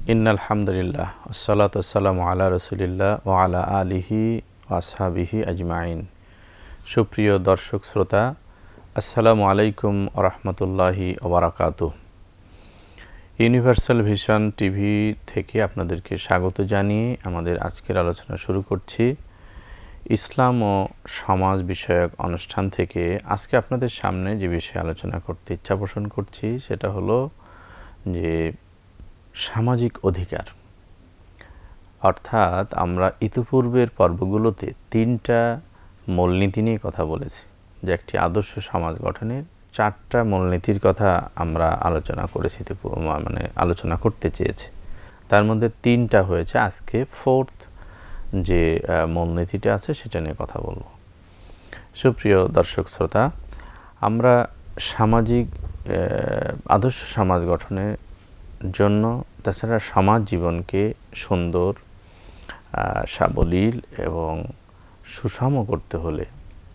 ইন্নাল হামদুলিল্লাহ ওয়াসসালাতু ওয়াসসালামু আলা রাসূলিল্লাহ ওয়া আলা আলিহি ওয়া আসহাবিহি আজমাইন। সুপ্রিয় দর্শক শ্রোতা, আসসালামু আলাইকুম ওয়া রাহমাতুল্লাহি ওয়া বারাকাতুহু। ইউনিভার্সাল ভিশন টিভি থেকে আপনাদেরকে স্বাগত জানিয়ে আমাদের আজকের আলোচনা শুরু করছি। ইসলাম ও সমাজ বিষয়ক অনুষ্ঠান থেকে আজকে আপনাদের সামনে যে বিষয়ে আলোচনা করতে ইচ্ছা পোষণ করছি সেটা হলো যে সামাজিক অধিকার। অর্থাৎ আমরা ইতিপূর্বের পর্বগুলোতে তিনটা মূলনীতি নিয়ে কথা বলেছি, যে একটি আদর্শ সমাজ গঠনের চারটা মূলনীতির কথা আমরা আলোচনা করেছি, আলোচনা করতে চেয়েছি। তার মধ্যে তিনটা হয়েছে, আজকে ফোর্থ যে মূলনীতিটা আছে সেটা নিয়ে কথা বলবো। সুপ্রিয় দর্শক শ্রোতা, আমরা সামাজিক আদর্শ সমাজ গঠনের জন্য, তাছাড়া সমাজ জীবনকে সুন্দর, সাবলীল এবং সুষম করতে হলে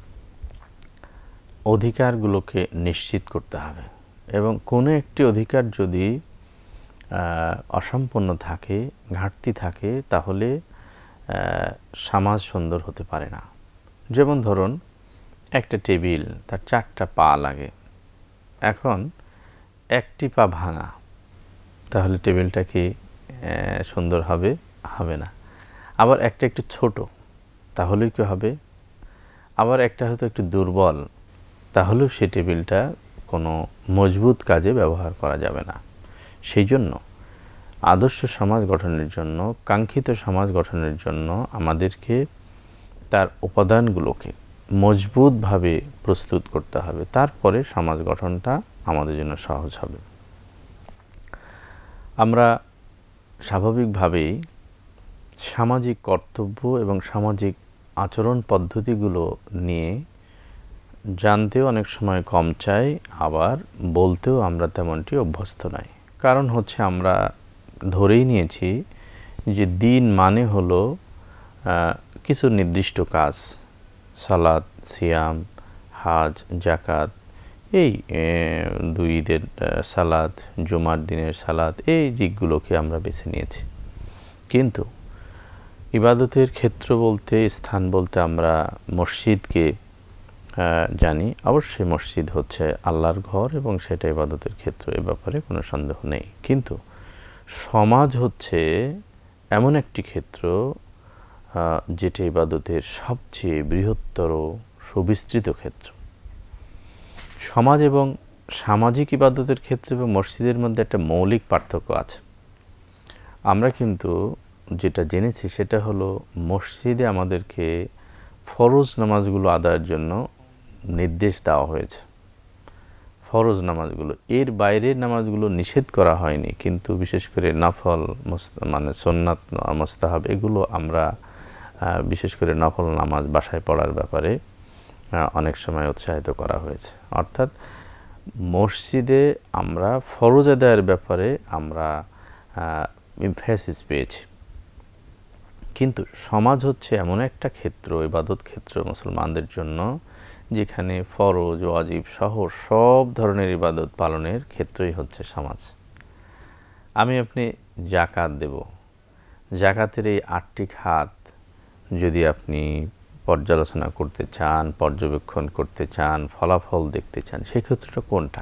অধিকারগুলোকে নিশ্চিত করতে হবে, এবং কোনো একটি অধিকার যদি অসম্পূর্ণ থাকে, ঘাটতি থাকে, তাহলে সমাজ সুন্দর হতে পারে না। যেমন ধরুন, একটা টেবিল, তার চারটা পা লাগে, এখন একটি পা ভাঙা, তাহলে টেবিলটা কি সুন্দর হবে? হবে না। আবার একটা একটু ছোট, তাহলেই কি হবে? আবার একটা হয়তো একটু দুর্বল, তাহলেও সে টেবিলটা কোনো মজবুত কাজে ব্যবহার করা যাবে না। সেই জন্য আদর্শ সমাজ গঠনের জন্য, কাঙ্ক্ষিত সমাজ গঠনের জন্য আমাদেরকে তার উপাদানগুলোকে মজবুতভাবে প্রস্তুত করতে হবে, তারপরে সমাজ গঠনটা আমাদের জন্য সহজ হবে। আমরা স্বাভাবিকভাবেই সামাজিক কর্তব্য এবং সামাজিক আচরণ পদ্ধতিগুলো নিয়ে জানতেও অনেক সময় কম চাই, আবার বলতেও আমরা তেমনটি অভ্যস্ত নই। কারণ হচ্ছে, আমরা ধরেই নিয়েছি যে দিন মানে হলো কিছু নির্দিষ্ট কাজ, সালাত, সিয়াম, হাজ, জাকাত, এই দুই ঈদের সালাত, জুমার দিনের সালাত, এই দিকগুলোকে আমরা বেছে নিয়েছি। কিন্তু ইবাদতের ক্ষেত্র বলতে, স্থান বলতে আমরা মসজিদকে জানি। অবশ্যই মসজিদ হচ্ছে আল্লাহর ঘর এবং সেটা ইবাদতের ক্ষেত্র, এ ব্যাপারে কোনো সন্দেহ নেই। কিন্তু সমাজ হচ্ছে এমন একটি ক্ষেত্র যেটা ইবাদতের সবচেয়ে বৃহত্তর সুবিস্তৃত ক্ষেত্র। সমাজ এবং সামাজিক ইবাদতের ক্ষেত্রে এবং মসজিদের মধ্যে একটা মৌলিক পার্থক্য আছে। আমরা কিন্তু যেটা জেনেছি সেটা হলো, মসজিদে আমাদেরকে ফরজ নামাজগুলো আদায়ের জন্য নির্দেশ দেওয়া হয়েছে। ফরজ নামাজগুলো, এর বাইরের নামাজগুলো নিষেধ করা হয়নি, কিন্তু বিশেষ করে নফল, সুন্নাত, মুস্তাহাব, এগুলো আমরা বিশেষ করে নফল নামাজ বাসায় পড়ার ব্যাপারে অনেক সময় উৎসাহিত করা হয়েছে। অর্থাৎ মসজিদে আমরা ফরজ আদায়ের ব্যাপারে আমরা এমফাসিস পেয়েছি। কিন্তু সমাজ হচ্ছে এমন একটা ক্ষেত্র, ইবাদত ক্ষেত্র মুসলমানদের জন্য, যেখানে ফরজ, ওয়াজিব সহ সব ধরনের ইবাদত পালনের ক্ষেত্রই হচ্ছে সমাজ। আমি আপনি জাকাত দেব, জাকাতের এই 8টি খাত যদি আপনি পর্যালোচনা করতে চান, পর্যবেক্ষণ করতে চান, ফলাফল দেখতে চান, সেই ক্ষেত্রটা কোনটা?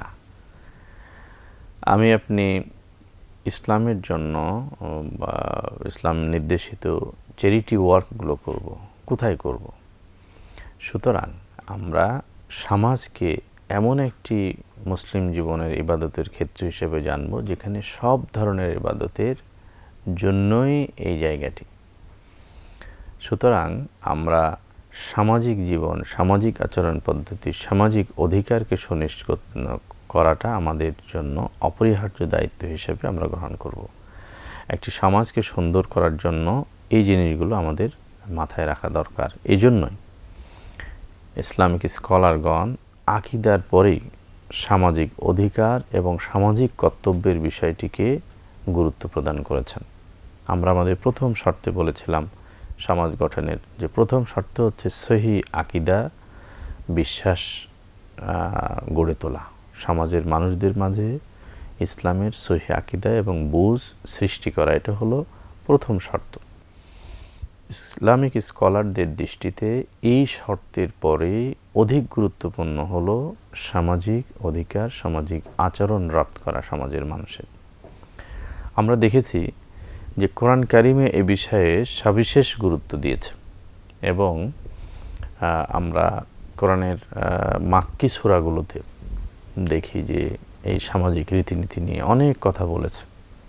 আমি আপনি ইসলামের জন্য বা ইসলাম নির্দেশিত চ্যারিটি ওয়ার্কগুলো করব, কোথায় করব? সুতরাং আমরা সমাজকে এমন একটি মুসলিম জীবনের ইবাদতের ক্ষেত্র হিসেবে জানব, যেখানে সব ধরনের ইবাদতের জন্যই এই জায়গাটি। সুতরাং আমরা সামাজিক জীবন, সামাজিক আচরণ পদ্ধতি, সামাজিক অধিকারকে সুনিশ্চিত করাটা আমাদের জন্য অপরিহার্য দায়িত্ব হিসেবে আমরা গ্রহণ করব। একটি সমাজকে সুন্দর করার জন্য এই জিনিসগুলো আমাদের মাথায় রাখা দরকার। এই জন্যই ইসলামিক স্কলারগণ আকীদার পরেই সামাজিক অধিকার এবং সামাজিক কর্তব্যের বিষয়টিকে গুরুত্ব প্রদান করেছেন। আমরা আমাদের প্রথম শর্তে বলেছিলাম, সমাজ গঠনের যে প্রথম শর্ত হচ্ছে সহি আকীদা, বিশ্বাস গড়ে তোলা, সমাজের মানুষদের মাঝে ইসলামের সহিহ আকীদা এবং বুঝ সৃষ্টি করা, এটা হলো প্রথম শর্ত। ইসলামিক স্কলারদের দৃষ্টিতে এই শর্তের পরে অধিক গুরুত্বপূর্ণ হলো সামাজিক অধিকার, সামাজিক আচরণ রপ্ত করা সমাজের মানুষের। আমরা দেখেছি যে কোরআন কারিমে এ বিষয়ে সবিশেষ গুরুত্ব দিয়েছে এবং আমরা কোরআনের মাক্কি সূরাগুলোতে দেখি যে এই সামাজিক রীতিনীতি নিয়ে অনেক কথা বলেছে।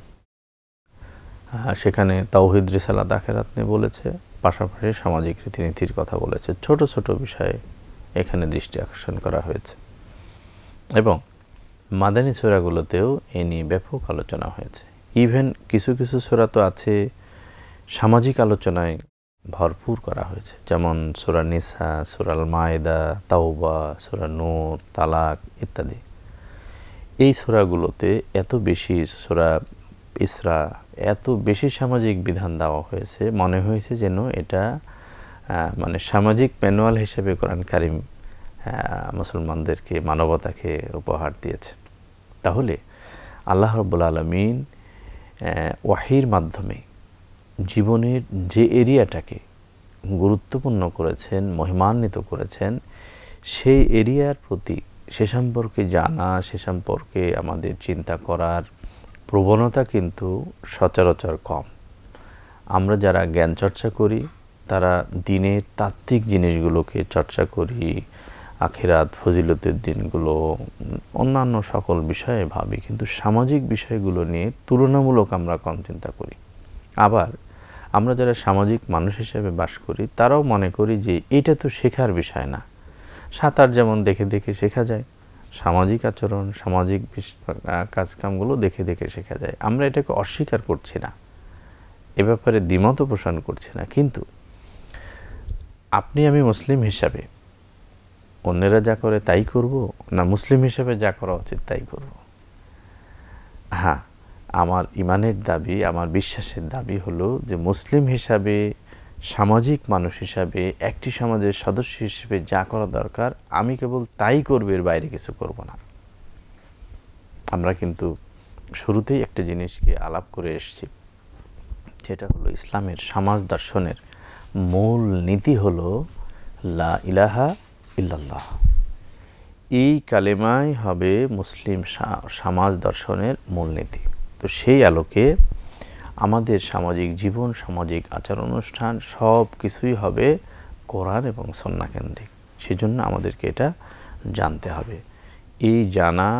সেখানে তাওহীদ, রিসালাত, আখিরাত নিয়ে বলেছে, পাশাপাশি সামাজিক রীতিনীতির কথা বলেছে। ছোট ছোট বিষয়ে এখানে দৃষ্টি আকর্ষণ করা হয়েছে এবং মাদানী সূরাগুলোতেও এ নিয়ে ব্যাপক আলোচনা হয়েছে। ইভেন কিছু কিছু সূরা তো আছে সামাজিক আলোচনায় ভরপুর করা হয়েছে, যেমন সূরা নিসা, সূরা আল মায়েদা, তাওবা, সূরা নূর, তালাক ইত্যাদি। এই সূরাগুলোতে এত বেশি, সূরা ইসরা, এত বেশি সামাজিক বিধান দেওয়া হয়েছে, মনে হয়েছে যেন এটা মানে সামাজিক ম্যানুয়াল হিসেবে কোরআন কারিম মুসলমানদেরকে, মানবতাকে উপহার দিয়েছে। তাহলে আল্লাহ রাব্বুল আলামিন ওয়াহির মাধ্যমে জীবনের যে এরিয়াটাকে গুরুত্বপূর্ণ করেছেন, মহিমান্বিত করেছেন, সেই এরিয়ার প্রতি, সে সম্পর্কে জানা, সে সম্পর্কে আমাদের চিন্তা করার প্রবণতা কিন্তু সচরাচর কম। আমরা যারা জ্ঞান চর্চা করি তারা দিনের তাত্ত্বিক জিনিসগুলোকে চর্চা করি, আখিরাত, ফজিলতের দিনগুলো, অন্যান্য সকল বিষয়ে ভাবি, কিন্তু সামাজিক বিষয়গুলো নিয়ে তুলনামূলক আমরা কম চিন্তা করি। আবার আমরা যারা সামাজিক মানুষ হিসেবে বাস করি তারাও মনে করি যে এটা তো শেখার বিষয় না। সাঁতার যেমন দেখে দেখে শেখা যায়, সামাজিক আচরণ, সামাজিক কাজকামগুলো দেখে দেখে শেখা যায়। আমরা এটাকে অস্বীকার করছি না, এ ব্যাপারে দ্বিমত পোষণ করছি না, কিন্তু আপনি আমি মুসলিম হিসাবে অন্যেরা যা করে তাই করব, না মুসলিম হিসেবে যা করা উচিত তাই করব? হ্যাঁ, আমার ইমানের দাবি, আমার বিশ্বাসের দাবি হলো যে মুসলিম হিসাবে, সামাজিক মানুষ হিসাবে, একটি সমাজের সদস্য হিসেবে যা করা দরকার আমি কেবল তাই করব, এর বাইরে কিছু করব না। আমরা কিন্তু শুরুতেই একটা জিনিসকে আলাপ করে এসেছি, যেটা হলো ইসলামের সমাজ দর্শনের মূল নীতি হলো লা ইলাহা ইল্লাল্লাহ। এই কালেমাই হবে মুসলিম সমাজ দর্শনের মূলনীতি। তো সেই আলোকে আমাদের সামাজিক জীবন, সামাজিক আচার অনুষ্ঠান সব কিছুই হবে কোরআন এবং সুন্নাহ কেন্দ্রিক। সেজন্য আমাদেরকে এটা জানতে হবে। এই জানা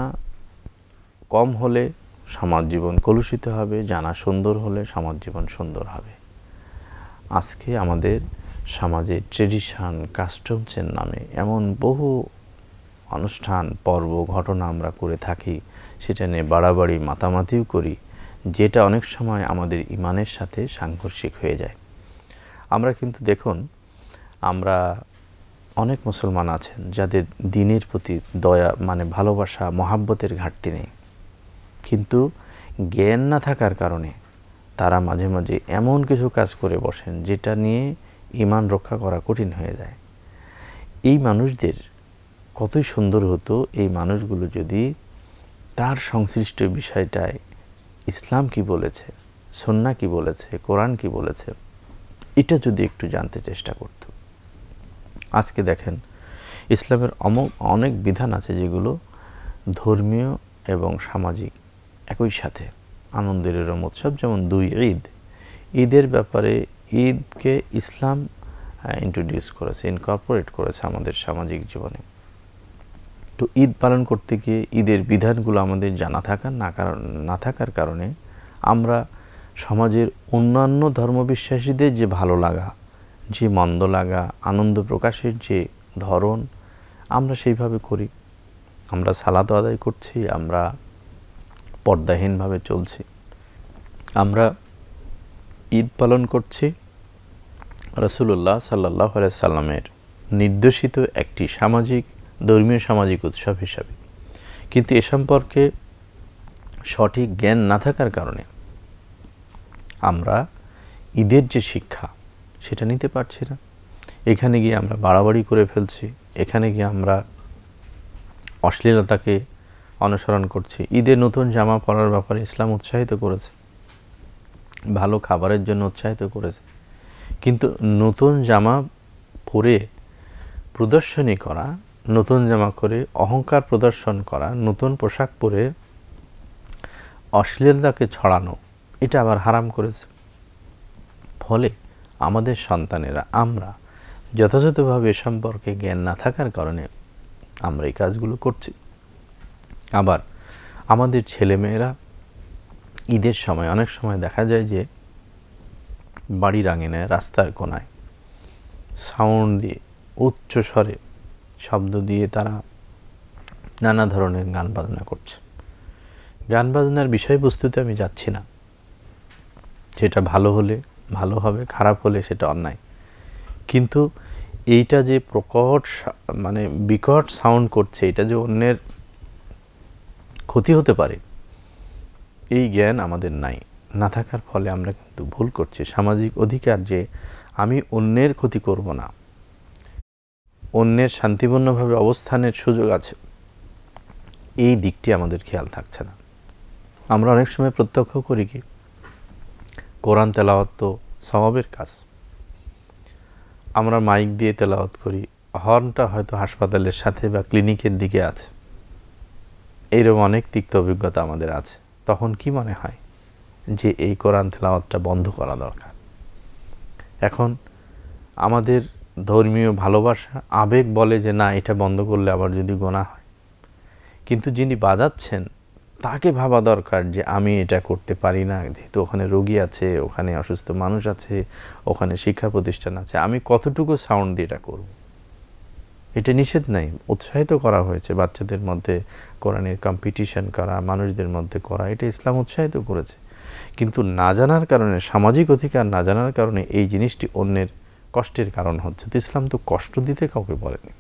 কম হলে সমাজ জীবন কলুষিত হবে, জানা সুন্দর হলে সমাজ জীবন সুন্দর হবে। আজকে আমাদের সমাজে ট্রেডিশন, কাস্টমসের নামে এমন বহু অনুষ্ঠান, পর্ব, ঘটনা আমরা করে থাকি, সেটা নিয়ে বাড়াবাড়ি, মাতামাতিও করি, যেটা অনেক সময় আমাদের ইমানের সাথে সাংঘর্ষিক হয়ে যায়। আমরা কিন্তু দেখুন, আমরা অনেক মুসলমান আছেন যাদের দ্বীনের প্রতি দয়া, মানে ভালোবাসা, মহাব্বতের ঘাটতি নেই, কিন্তু জ্ঞান না থাকার কারণে তারা মাঝে মাঝে এমন কিছু কাজ করে বসেন যেটা নিয়ে ঈমান রক্ষা করা কঠিন হয়ে যায়। এই মানুষদের কতই সুন্দর হতো এই মানুষগুলো যদি তার সংশ্লিষ্ট বিষয়টায় ইসলাম কি বলেছে, সুন্নাহ কি বলেছে, কোরআন কি বলেছে, এটা যদি একটু জানতে চেষ্টা করত। আজকে দেখেন, ইসলামের অনেক বিধান আছে যেগুলো ধর্মীয় এবং সামাজিক একই সাথে আনন্দের এরম উৎসব, যেমন দুই ঈদ। ঈদের ব্যাপারে ঈদকে ইসলাম ইন্ট্রোডিউস করেছে, ইনকর্পোরেট করেছে আমাদের সামাজিক জীবনে। তো ঈদ পালন করতে গিয়ে ঈদের বিধানগুলো আমাদের জানা না থাকার কারণে আমরা সমাজের অন্যান্য ধর্মবিশ্বাসীদের যে ভালো লাগা, যে মন্দ লাগা, আনন্দ প্রকাশের যে ধরন, আমরা সেইভাবে করি। আমরা সালাত আদায় করছি, আমরা পর্দাহীনভাবে চলছি, আমরা ঈদ পালন করছি রাসূলুল্লাহ সাল্লাল্লাহু আলাইহি সাল্লামের নির্দেশিত একটি ধর্মীয় সামাজিক উৎসব হিসাবে। কিন্তু এ সম্পর্কে সঠিক জ্ঞান না থাকার কারণে আমরা ঈদের যে শিক্ষা সেটা নিতে পারছি না। এখানে গিয়ে আমরা বাড়াবাড়ি করে ফেলছি, এখানে গিয়ে আমরা অশ্লীলতাকে অনুসরণ করছি। ঈদে নতুন জামা পরার ব্যাপারে ইসলাম উৎসাহিত করেছে, ভালো খাবারের জন্য উৎসাহিত করেছে, কিন্তু নতুন জামা পরে প্রদর্শনী করা, নতুন জামা করে অহংকার প্রদর্শন করা, নতুন পোশাক পরে অশ্লীলতাকে ছড়ানো, এটা আবার হারাম করেছে। ফলে আমাদের সন্তানেরা, আমরা যথাযথভাবে এ সম্পর্কে জ্ঞান না থাকার কারণে আমরা এই কাজগুলো করছি। আবার আমাদের ছেলেমেয়েরা ঈদের সময় অনেক সময় দেখা যায় যে বাড়ির আঙিনায়, রাস্তার কোনায় সাউন্ড দিয়ে, উচ্চ স্বরে শব্দ দিয়ে তারা নানা ধরনের গান বাজনা করছে। গান বাজনার বিষয়বস্তুতে আমি যাচ্ছি না, সেটা ভালো হলে ভালো হবে, খারাপ হলে সেটা অন্যায়, কিন্তু এইটা যে প্রকট মানে বিকট সাউন্ড করছে, এটা যে অন্যের ক্ষতি হতে পারে, এই জ্ঞান আমাদের নাই। না থাকার ফলে আমরা কিন্তু ভুল করছি। সামাজিক অধিকার যে আমি অন্যের ক্ষতি করব না, অন্যের শান্তিপূর্ণভাবে অবস্থানের সুযোগ আছে, এই দিকটি আমাদের খেয়াল থাকছে না। আমরা অনেক সময় প্রত্যক্ষ করি কি, কোরআন তেলাওয়াত তো সওয়াবের কাজ, আমরা মাইক দিয়ে তেলাওয়াত করি, হর্নটা হয়তো হাসপাতালের সাথে বা ক্লিনিকের দিকে আছে, এইরকম অনেক তিক্ত অভিজ্ঞতা আমাদের আছে। তখন কি মনে হয় যে এই কোরআন তেলাওয়াতটা বন্ধ করা দরকার। এখন আমাদের ধর্মীয় ভালোবাসা, আবেগ বলে যে না, এটা বন্ধ করলে আবার যদি গোনাহ হয়, কিন্তু যিনি বাজাচ্ছেন তাকে ভাবা দরকার যে আমি এটা করতে পারি না, যেহেতু ওখানে রোগী আছে, ওখানে অসুস্থ মানুষ আছে, ওখানে শিক্ষা প্রতিষ্ঠান আছে, আমি কতটুকু সাউন্ড দিয়ে এটা করব। এটা নিষেধ নাই, উৎসাহিত করা হয়েছে বাচ্চাদের মধ্যে কোরআনের কম্পিটিশন করা, মানুষদের মধ্যে করা, এটা ইসলাম উৎসাহিত করেছে। কিন্তু না জানার কারণে, সামাজিক অধিকার না জানার কারণে এই জিনিসটি অন্যের কষ্টের কারণ হচ্ছে। তো ইসলাম তো কষ্ট দিতে কাউকে বলেনি।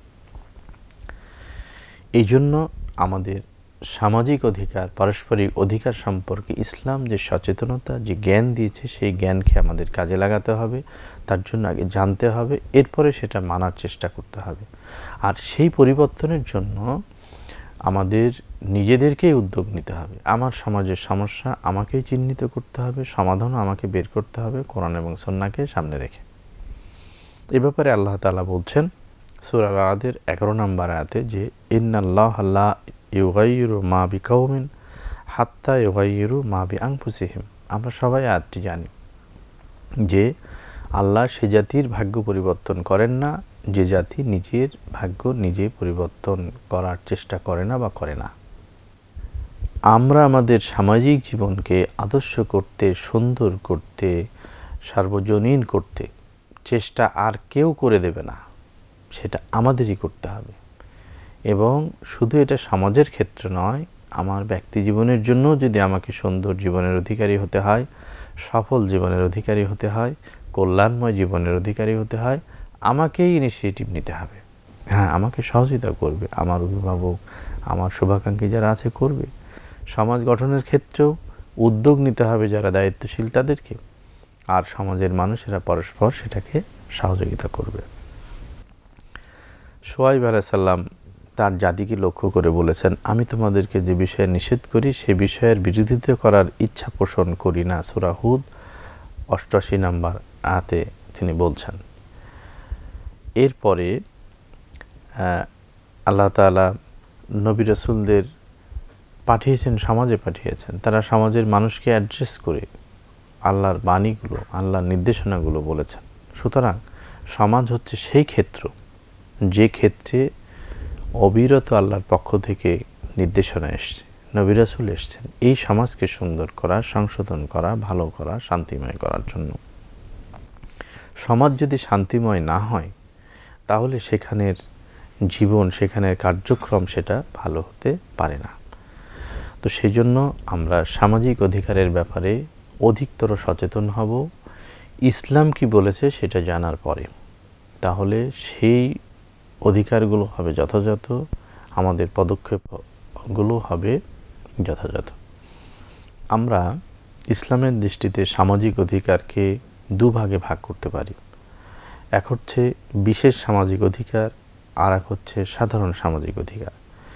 এই জন্য আমাদের সামাজিক অধিকার, পারস্পরিক অধিকার সম্পর্কে ইসলাম যে সচেতনতা, যে জ্ঞান দিয়েছে, সেই জ্ঞানকে আমাদের কাজে লাগাতে হবে। তার জন্য আগে জানতে হবে, এরপরে সেটা মানার চেষ্টা করতে হবে। আর সেই পরিবর্তনের জন্য আমাদের নিজেদেরকেই উদ্যোগ নিতে হবে। আমার সমাজের সমস্যা আমাকেই চিহ্নিত করতে হবে, সমাধানও আমাকে বের করতে হবে, কোরআন এবং সুন্নাহকে সামনে রেখে। এ ব্যাপারে আল্লাহ তাআলা বলছেন সূরা রাদের 11 নম্বর আয়াতে যে ইন্নাল্লাহা লা ইউগাইয়িরু মা বিকাওমিন হাত্তা ইউগাইয়িরু মা বিআনফুসিহিম। আমরা সবাই আয়াতটি জানি যে আল্লাহ সে জাতির ভাগ্য পরিবর্তন করেন না যে জাতি নিজের ভাগ্য নিজে পরিবর্তন করার চেষ্টা করে না বা করে না। আমরা আমাদের সামাজিক জীবনকে আদর্শ করতে, সুন্দর করতে, সার্বজনীন করতে চেষ্টা আর কেউ করে দেবে না, সেটা আমাদেরই করতে হবে। এবং শুধু এটা সমাজের ক্ষেত্রে নয়, আমার ব্যক্তি জীবনের জন্য যদি আমাকে সুন্দর জীবনের অধিকারী হতে হয়, সফল জীবনের অধিকারী হতে হয়, কল্যাণময় জীবনের অধিকারী হতে হয়, আমাকেই ইনিশিয়েটিভ নিতে হবে। হ্যাঁ, আমাকে সহযোগিতা করবে আমার অভিভাবক, আমার শুভাকাঙ্ক্ষী যারা আছে করবে। সমাজ গঠনের ক্ষেত্রেও উদ্যোগ নিতে হবে যারা দায়িত্বশীল তাদেরকে, আর সমাজের মানুষেরা পরস্পর সেটাকে সহযোগিতা করবে। শুআয়ব আলাইহিস সালাম তার জাতিকে লক্ষ্য করে বলেছেন, আমি তোমাদেরকে যে বিষয়ে নিষেধ করি সে বিষয়ের বিরোধিতা করার ইচ্ছা পোষণ করি না। সূরা হুদ 88 নম্বর আয়াতে তিনি বলছেন। এরপরে আল্লাহ তাআলা নবী রাসূলদের পাঠিয়েছেন, সমাজে পাঠিয়েছেন, তারা সমাজের মানুষকে অ্যাড্রেস করে আল্লাহর বাণীগুলো, আল্লাহর নির্দেশনাগুলো বলেছেন। সুতরাং সমাজ হচ্ছে সেই ক্ষেত্র যে ক্ষেত্রে অবিরত আল্লাহর পক্ষ থেকে নির্দেশনা এসছে, নবী রাসূল এসছেন এই সমাজকে সুন্দর করা, সংশোধন করা, ভালো করা, শান্তিময় করার জন্য। সমাজ যদি শান্তিময় না হয় তাহলে সেখানের জীবন, সেখানের কার্যক্রম সেটা ভালো হতে পারে না। তো সেই জন্য আমরা সামাজিক অধিকারের ব্যাপারে অধিকতর সচেতন হব, ইসলাম কি বলেছে সেটা জানার পরে। তাহলে সেই অধিকারগুলো হবে যথাযথ, আমাদের পদক্ষেপগুলো হবে যথাযথ। আমরা ইসলামের দৃষ্টিতে সামাজিক অধিকারকে দুভাগে ভাগ করতে পারি। এক হচ্ছে বিশেষ সামাজিক অধিকার, আর এক হচ্ছে সাধারণ সামাজিক অধিকার।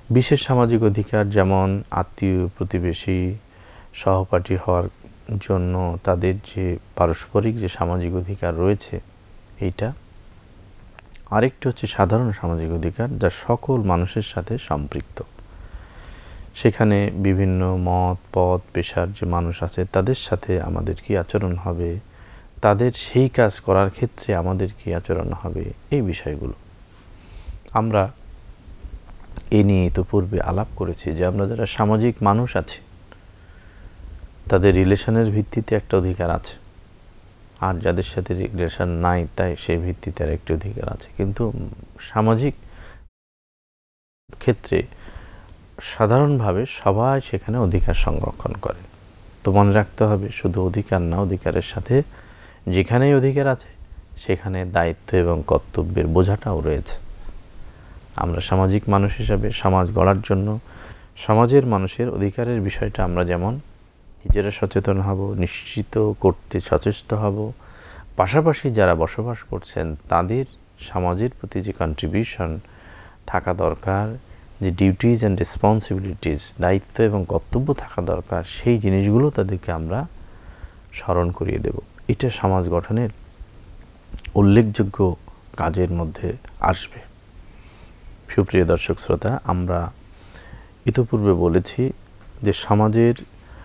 বিশেষ সামাজিক অধিকার যেমন আত্মীয় প্রতিবেশী সহপাঠী হওয়ার জন্য তাদের যে পারস্পরিক যে সামাজিক অধিকার রয়েছে এইটা। আরেকটি হচ্ছে সাধারণ সামাজিক অধিকার যা সকল মানুষের সাথে সম্পৃক্ত। সেখানে বিভিন্ন মত পদ পেশার যে মানুষ আছে তাদের সাথে আমাদের কি আচরণ হবে, তাদের সেই কাজ করার ক্ষেত্রে আমাদের কি আচরণ হবে, এই বিষয়গুলো আমরা এ নিয়ে ইতিপূর্বে আলাপ করেছি যে আমরা যারা সামাজিক মানুষ আছি তাদের রিলেশনের ভিত্তিতে একটা অধিকার আছে, আর যাদের সাথে রিলেশন নাই তাই সেই ভিত্তিতে আর একটি অধিকার আছে। কিন্তু সামাজিক ক্ষেত্রে সাধারণভাবে সবাই সেখানে অধিকার সংরক্ষণ করে। তো মনে রাখতে হবে শুধু অধিকার না, অধিকারের সাথে যেখানেই অধিকার আছে সেখানে দায়িত্ব এবং কর্তব্যের বোঝাটাও রয়েছে। আমরা সামাজিক মানুষ হিসাবে সমাজ গড়ার জন্য সমাজের মানুষের অধিকারের বিষয়টা আমরা যেমন নিজেরা সচেতন হব, নিশ্চিত করতে সচেষ্ট হব, পাশাপাশি যারা বসবাস করছেন তাদের সমাজের প্রতি যে কন্ট্রিবিউশন থাকা দরকার, যে ডিউটিজ অ্যান্ড রেসপন্সিবিলিটিস দায়িত্ব এবং কর্তব্য থাকা দরকার, সেই জিনিসগুলো তাদেরকে আমরা স্মরণ করিয়ে দেব। এটা সমাজ গঠনের উল্লেখযোগ্য কাজের মধ্যে আসবে। সুপ্রিয় দর্শক শ্রোতা, আমরা ইতিপূর্বে বলেছি যে সমাজের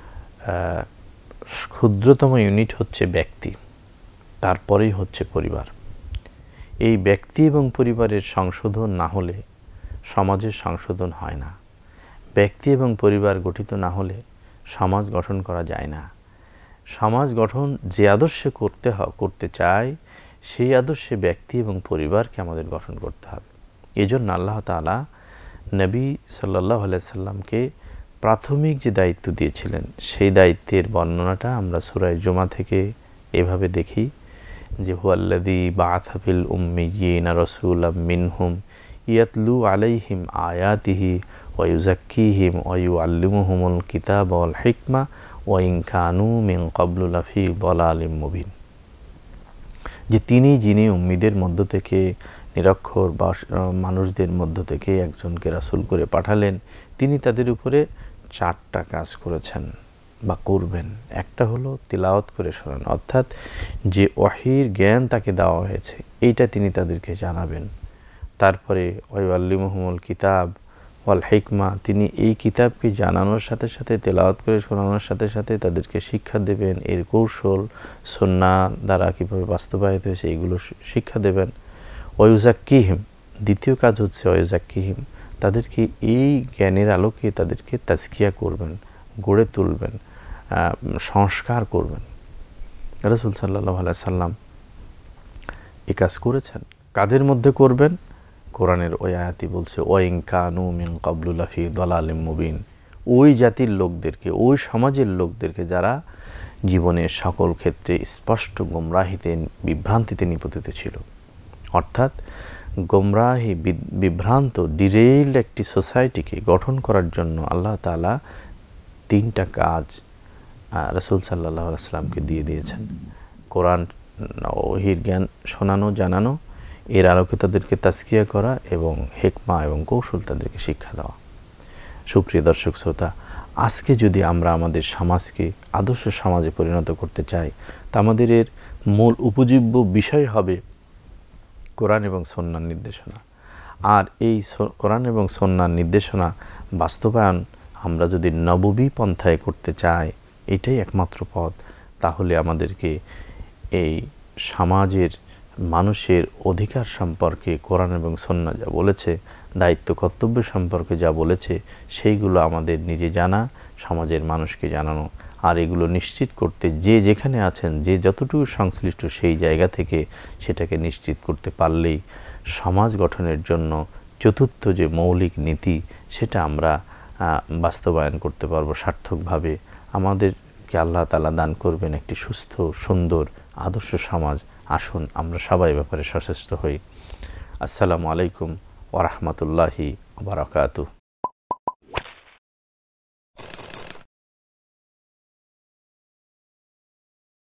ক্ষুদ্রতম ইউনিট হচ্ছে ব্যক্তি, তারপরেই হচ্ছে পরিবার। এই ব্যক্তি এবং পরিবারের সংশোধন না হলে সমাজের সংশোধন হয় না। ব্যক্তি এবং পরিবার গঠিত না হলে সমাজ গঠন করা যায় না। সমাজ গঠন যে আদর্শে করতে চায় সেই আদর্শে ব্যক্তি এবং পরিবারকে আমাদের গঠন করতে হবে। এজন্য আল্লাহ তাআলা নবী সাল্লাল্লাহু আলাইহি সাল্লামকে প্রাথমিক যে দায়িত্ব দিয়েছিলেন সেই দায়িত্বের বর্ণনাটা আমরা সূরা জুমা থেকে এভাবে দেখি যে হুয়াল্লাযী বাআসা ফিল উম্মিয়িনা রাসূলাম মিনহুম ইয়াতলু আলাইহিম আয়াতিহি ওয়া ইউযাক্কিহিম ওয়া ইউআল্লিমুহুমুল কিতাবা ওয়াল হিকমা ওয়া ইন কানু মিন ক্বাবলু লাফি দালালিম মুবিন। যে যিনি উম্মীদের মধ্য থেকে নিরক্ষর বা মানুষদের মধ্য থেকে একজনকে রাসূল করে পাঠালেন, তিনি তাদের উপরে 4টা কাজ করেছেন বা করবেন। একটা হলো তিলাওয়াত করে শোনানো, অর্থাৎ যে ওয়াহির জ্ঞান তাকে দেওয়া হয়েছে এইটা তিনি তাদেরকে জানাবেন। তারপরে ওয়াল্লিমুহুমুল কিতাব ওয়াল হিকমা, তিনি এই কিতাবকে জানানোর সাথে সাথে তেলাওয়াত করে শোনানোর সাথে সাথে তাদেরকে শিক্ষা দেবেন, এর কৌশল সুন্নাহ দ্বারা কীভাবে বাস্তবায়িত হয়েছে এইগুলো শিক্ষা দেবেন। ওয়ায়ুযাক্কিহিম, দ্বিতীয় কাজ হচ্ছে ওয়ায়ুযাক্কিহিম, তাদেরকে এই জ্ঞানের আলোকে তাদেরকে তাজকিয়া করবেন, গড়ে তুলবেন, সংস্কার করবেন। রাসূল সাল্লাল্লাহু আলাইহি সাল্লাম এই কাজ করেছেন। কাদের মধ্যে করবেন? কোরআনের ওই আয়াতই বলছে ওয়া ইন কানু মিন ক্বাবলু লাফি দালালিম মুবিন, ওই জাতির লোকদেরকে, ওই সমাজের লোকদেরকে যারা জীবনের সকল ক্ষেত্রে স্পষ্ট গোমরাহিতে বিভ্রান্তিতে নিপতিত ছিল। অর্থাৎ গোমরাহি বিভ্রান্ত ডিরেইলড একটি সোসাইটিকে গঠন করার জন্য আল্লাহ তাআলা 3টা কাজ রাসূল সাল্লাল্লাহু আলাইহি সাল্লামকে দিয়ে দিয়েছেন। কোরআন ওহির জ্ঞান শোনানো, জানানো, এর আলোকে তাদেরকে তাজকিয়া করা এবং হিকমা এবং কৌশল তাদেরকে শিক্ষা দেওয়া। সুপ্রিয় দর্শক শ্রোতা, আজকে যদি আমরা আমাদের সমাজকে আদর্শ সমাজে পরিণত করতে চাই তা আমাদের এর মূল উপজীব্য বিষয় হবে কোরআন এবং সুন্নাহর নির্দেশনা। আর এই কোরআন এবং সুন্নাহর নির্দেশনা বাস্তবায়ন আমরা যদি নববী পন্থায় করতে চাই, এটাই একমাত্র পথ। তাহলে আমাদেরকে এই সমাজের মানুষের অধিকার সম্পর্কে কোরআন এবং সুন্নাহ যা বলেছে, দায়িত্ব কর্তব্য সম্পর্কে যা বলেছে, সেইগুলো আমাদের নিজে জানা, সমাজের মানুষকে জানানো। আর এগুলো নিশ্চিত করতে যে যেখানে আছেন, যে যতটুকু সংশ্লিষ্ট সেই জায়গা থেকে সেটাকে নিশ্চিত করতে পারলেই সমাজ গঠনের জন্য চতুর্থ যে মৌলিক নীতি সেটা আমরা বাস্তবায়ন করতে পারবো সার্থকভাবে। আমাদেরকে আল্লাহ তাআলা দান করবেন একটি সুস্থ, সুন্দর, আদর্শ সমাজ। আসুন আমরা সবাই ব্যাপারে সচেষ্ট হই। আসসালামু আলাইকুম ওয়া রাহমাতুল্লাহি ওয়া বারাকাতুহু।